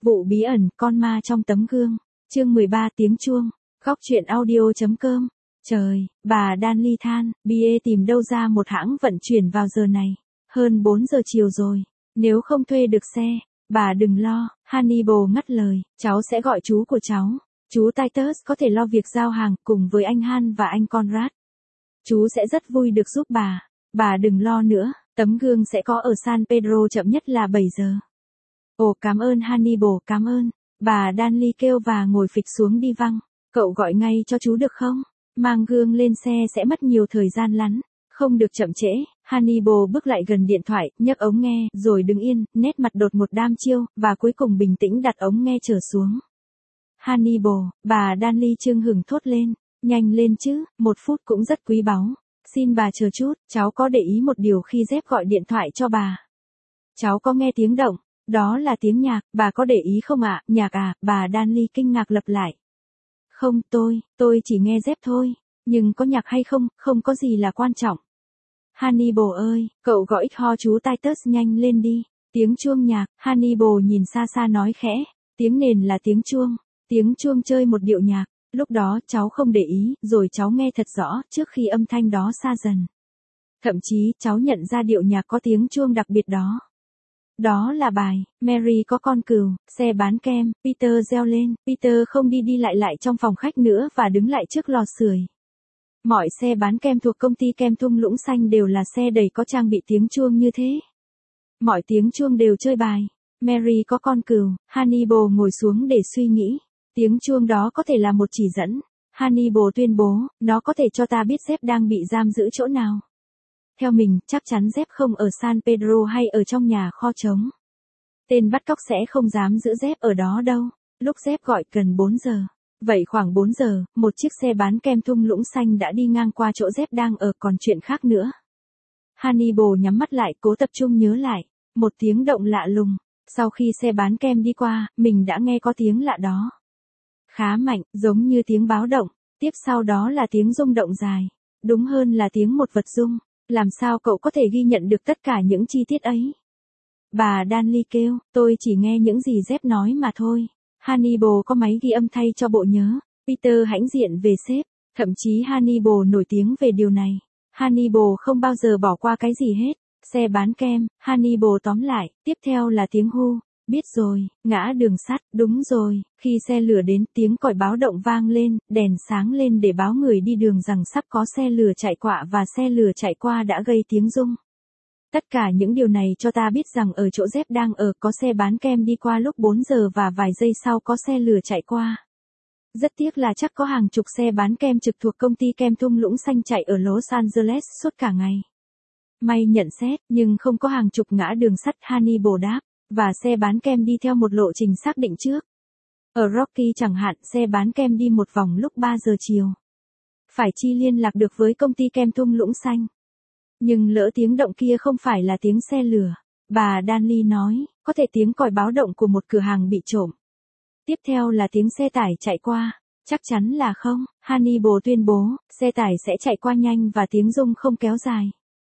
Vụ bí ẩn, con ma trong tấm gương. Chương 13 tiếng chuông. Góc truyện audio.com. Trời, bà Danly than, BA tìm đâu ra một hãng vận chuyển vào giờ này. Hơn 4 giờ chiều rồi. Nếu không thuê được xe, bà đừng lo. Hannibal ngắt lời, cháu sẽ gọi chú của cháu. Chú Titus có thể lo việc giao hàng cùng với anh Han và anh Conrad. Chú sẽ rất vui được giúp bà. Bà đừng lo nữa, tấm gương sẽ có ở San Pedro chậm nhất là 7 giờ. Ồ, cảm ơn Hannibal, cảm ơn. Bà Danly kêu và ngồi phịch xuống đi văng. Cậu gọi ngay cho chú được không? Mang gương lên xe sẽ mất nhiều thời gian lắm. Không được chậm trễ. Hannibal bước lại gần điện thoại, nhấc ống nghe, rồi đứng yên, nét mặt đột một đam chiêu, và cuối cùng bình tĩnh đặt ống nghe trở xuống. Hannibal, bà Danly chưng hửng thốt lên. Nhanh lên chứ, 1 phút cũng rất quý báu. Xin bà chờ chút, cháu có để ý một điều khi Dép gọi điện thoại cho bà. Cháu có nghe tiếng động, đó là tiếng nhạc, bà có để ý không ạ? Nhạc à? Bà Danly kinh ngạc lặp lại. Không, tôi chỉ nghe Dép thôi, nhưng có nhạc hay không, không có gì là quan trọng. Hannibal ơi, cậu gọi ho chú Titus nhanh lên đi. Tiếng chuông nhạc, Hannibal nhìn xa xa nói khẽ, tiếng nền là tiếng chuông chơi một điệu nhạc. Lúc đó cháu không để ý, rồi cháu nghe thật rõ trước khi âm thanh đó xa dần. Thậm chí cháu nhận ra điệu nhạc có tiếng chuông đặc biệt đó. Đó là bài Mary có con cừu, xe bán kem. Peter reo lên. Peter không đi lại trong phòng khách nữa và đứng lại trước lò sưởi. Mọi xe bán kem thuộc công ty kem thung lũng xanh đều là xe đầy có trang bị tiếng chuông như thế. Mọi tiếng chuông đều chơi bài Mary có con cừu. Hannibal ngồi xuống để suy nghĩ. Tiếng chuông đó có thể là một chỉ dẫn. Hannibal tuyên bố, nó có thể cho ta biết Dép đang bị giam giữ chỗ nào. Theo mình, chắc chắn Dép không ở San Pedro hay ở trong nhà kho trống. Tên bắt cóc sẽ không dám giữ Dép ở đó đâu. Lúc Dép gọi gần 4 giờ. Vậy khoảng 4 giờ, một chiếc xe bán kem thung lũng xanh đã đi ngang qua chỗ Dép đang ở. Còn chuyện khác nữa. Hannibal nhắm mắt lại, cố tập trung nhớ lại. Một tiếng động lạ lùng. Sau khi xe bán kem đi qua, mình đã nghe có tiếng lạ đó. Khá mạnh, giống như tiếng báo động. Tiếp sau đó là tiếng rung động dài. Đúng hơn là tiếng một vật rung. Làm sao cậu có thể ghi nhận được tất cả những chi tiết ấy? Bà Danly kêu, tôi chỉ nghe những gì Dép nói mà thôi. Hannibal có máy ghi âm thay cho bộ nhớ. Peter hãnh diện về sếp. Thậm chí Hannibal nổi tiếng về điều này. Hannibal không bao giờ bỏ qua cái gì hết. Xe bán kem, Hannibal tóm lại, tiếp theo là tiếng hu. Biết rồi, ngã đường sắt, đúng rồi, khi xe lửa đến tiếng còi báo động vang lên, đèn sáng lên để báo người đi đường rằng sắp có xe lửa chạy qua và xe lửa chạy qua đã gây tiếng rung. Tất cả những điều này cho ta biết rằng ở chỗ Dép đang ở có xe bán kem đi qua lúc 4 giờ và vài giây sau có xe lửa chạy qua. Rất tiếc là chắc có hàng chục xe bán kem trực thuộc công ty kem thung lũng xanh chạy ở Los Angeles suốt cả ngày. May nhận xét, nhưng không có hàng chục ngã đường sắt, Hannibal đáp. Và xe bán kem đi theo một lộ trình xác định trước. Ở Rocky chẳng hạn, xe bán kem đi một vòng lúc 3 giờ chiều. Phải chi liên lạc được với công ty kem thung lũng xanh. Nhưng lỡ tiếng động kia không phải là tiếng xe lửa. Bà Danly nói, có thể tiếng còi báo động của một cửa hàng bị trộm. Tiếp theo là tiếng xe tải chạy qua. Chắc chắn là không. Hannibal tuyên bố, xe tải sẽ chạy qua nhanh và tiếng rung không kéo dài.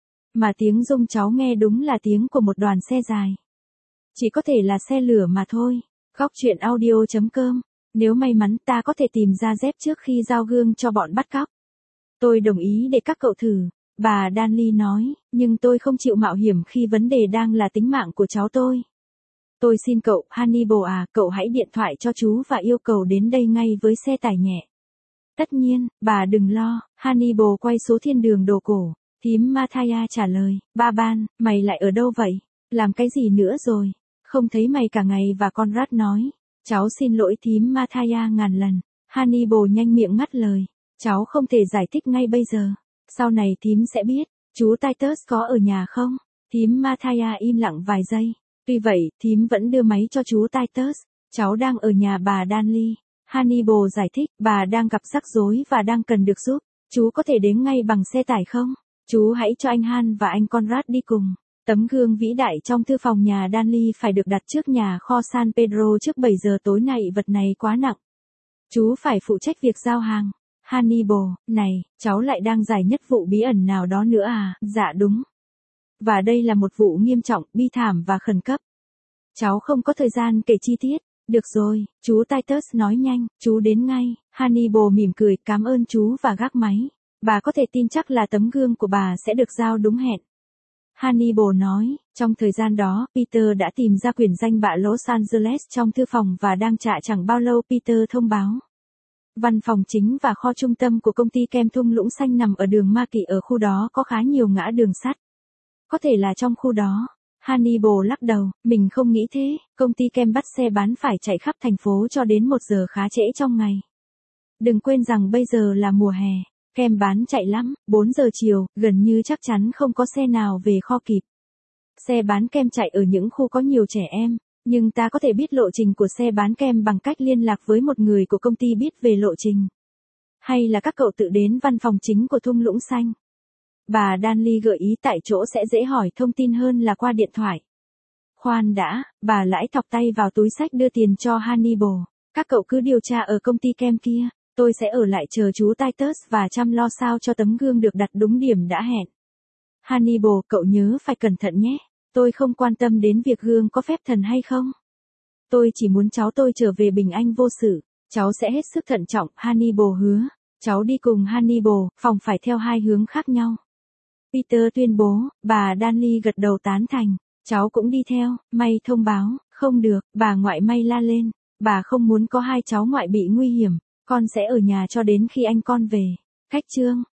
Mà tiếng rung cháu nghe đúng là tiếng của một đoàn xe dài. Chỉ có thể là xe lửa mà thôi. Góc truyện audio.com. Nếu may mắn ta có thể tìm ra Dép trước khi giao gương cho bọn bắt cóc. Tôi đồng ý để các cậu thử. Bà Danly nói, nhưng tôi không chịu mạo hiểm khi vấn đề đang là tính mạng của cháu tôi. Tôi xin cậu, Hannibal à, cậu hãy điện thoại cho chú và yêu cầu đến đây ngay với xe tải nhẹ. Tất nhiên, bà đừng lo. Hannibal quay số thiên đường đồ cổ. Thím Mathia trả lời, ba ban, mày lại ở đâu vậy? Làm cái gì nữa rồi? Không thấy mày cả ngày. Và Conrad nói, cháu xin lỗi thím Mathia ngàn lần. Hannibal nhanh miệng ngắt lời, cháu không thể giải thích ngay bây giờ. Sau này thím sẽ biết. Chú Titus có ở nhà không? Thím Mathia im lặng vài giây. Tuy vậy, thím vẫn đưa máy cho chú Titus. Cháu đang ở nhà bà Danly. Hannibal giải thích, bà đang gặp rắc rối và đang cần được giúp. Chú có thể đến ngay bằng xe tải không? Chú hãy cho anh Han và anh Conrad đi cùng. Tấm gương vĩ đại trong thư phòng nhà Danly phải được đặt trước nhà kho San Pedro trước 7 giờ tối nay. Vật này quá nặng. Chú phải phụ trách việc giao hàng. Hannibal, này, cháu lại đang giải nhất vụ bí ẩn nào đó nữa à? Dạ đúng. Và đây là một vụ nghiêm trọng, bi thảm và khẩn cấp. Cháu không có thời gian kể chi tiết, Được rồi, chú Titus nói nhanh, chú đến ngay. Hannibal mỉm cười, cảm ơn chú và gác máy. Bà có thể tin chắc là tấm gương của bà sẽ được giao đúng hẹn. Hannibal nói, trong thời gian đó, Peter đã tìm ra quyển danh bạ Los Angeles trong thư phòng và đang trả chẳng bao lâu Peter thông báo. Văn phòng chính và kho trung tâm của công ty kem thung lũng xanh nằm ở đường Ma Kỵ, ở khu đó có khá nhiều ngã đường sắt. Có thể là trong khu đó. Hannibal lắc đầu, mình không nghĩ thế, công ty kem bắt xe bán phải chạy khắp thành phố cho đến 1 giờ khá trễ trong ngày. Đừng quên rằng bây giờ là mùa hè, kem bán chạy lắm, 4 giờ chiều, gần như chắc chắn không có xe nào về kho kịp. Xe bán kem chạy ở những khu có nhiều trẻ em, nhưng ta có thể biết lộ trình của xe bán kem bằng cách liên lạc với một người của công ty biết về lộ trình. Hay là các cậu tự đến văn phòng chính của thung lũng xanh. Bà Danley gợi ý tại chỗ sẽ dễ hỏi thông tin hơn là qua điện thoại. Khoan đã, bà lãi thọc tay vào túi xách đưa tiền cho Hannibal. Các cậu cứ điều tra ở công ty kem kia, tôi sẽ ở lại chờ chú Titus và chăm lo sao cho tấm gương được đặt đúng điểm đã hẹn. Hannibal, cậu nhớ phải cẩn thận nhé. Tôi không quan tâm đến việc gương có phép thần hay không. Tôi chỉ muốn cháu tôi trở về bình an vô sự. Cháu sẽ hết sức thận trọng, Hannibal hứa. Cháu đi cùng Hannibal, phòng phải theo 2 hướng khác nhau. Peter tuyên bố, bà Danley gật đầu tán thành. Cháu cũng đi theo, May thông báo, không được, bà ngoại May la lên. Bà không muốn có 2 cháu ngoại bị nguy hiểm, con sẽ ở nhà cho đến khi anh con về. Cách chương.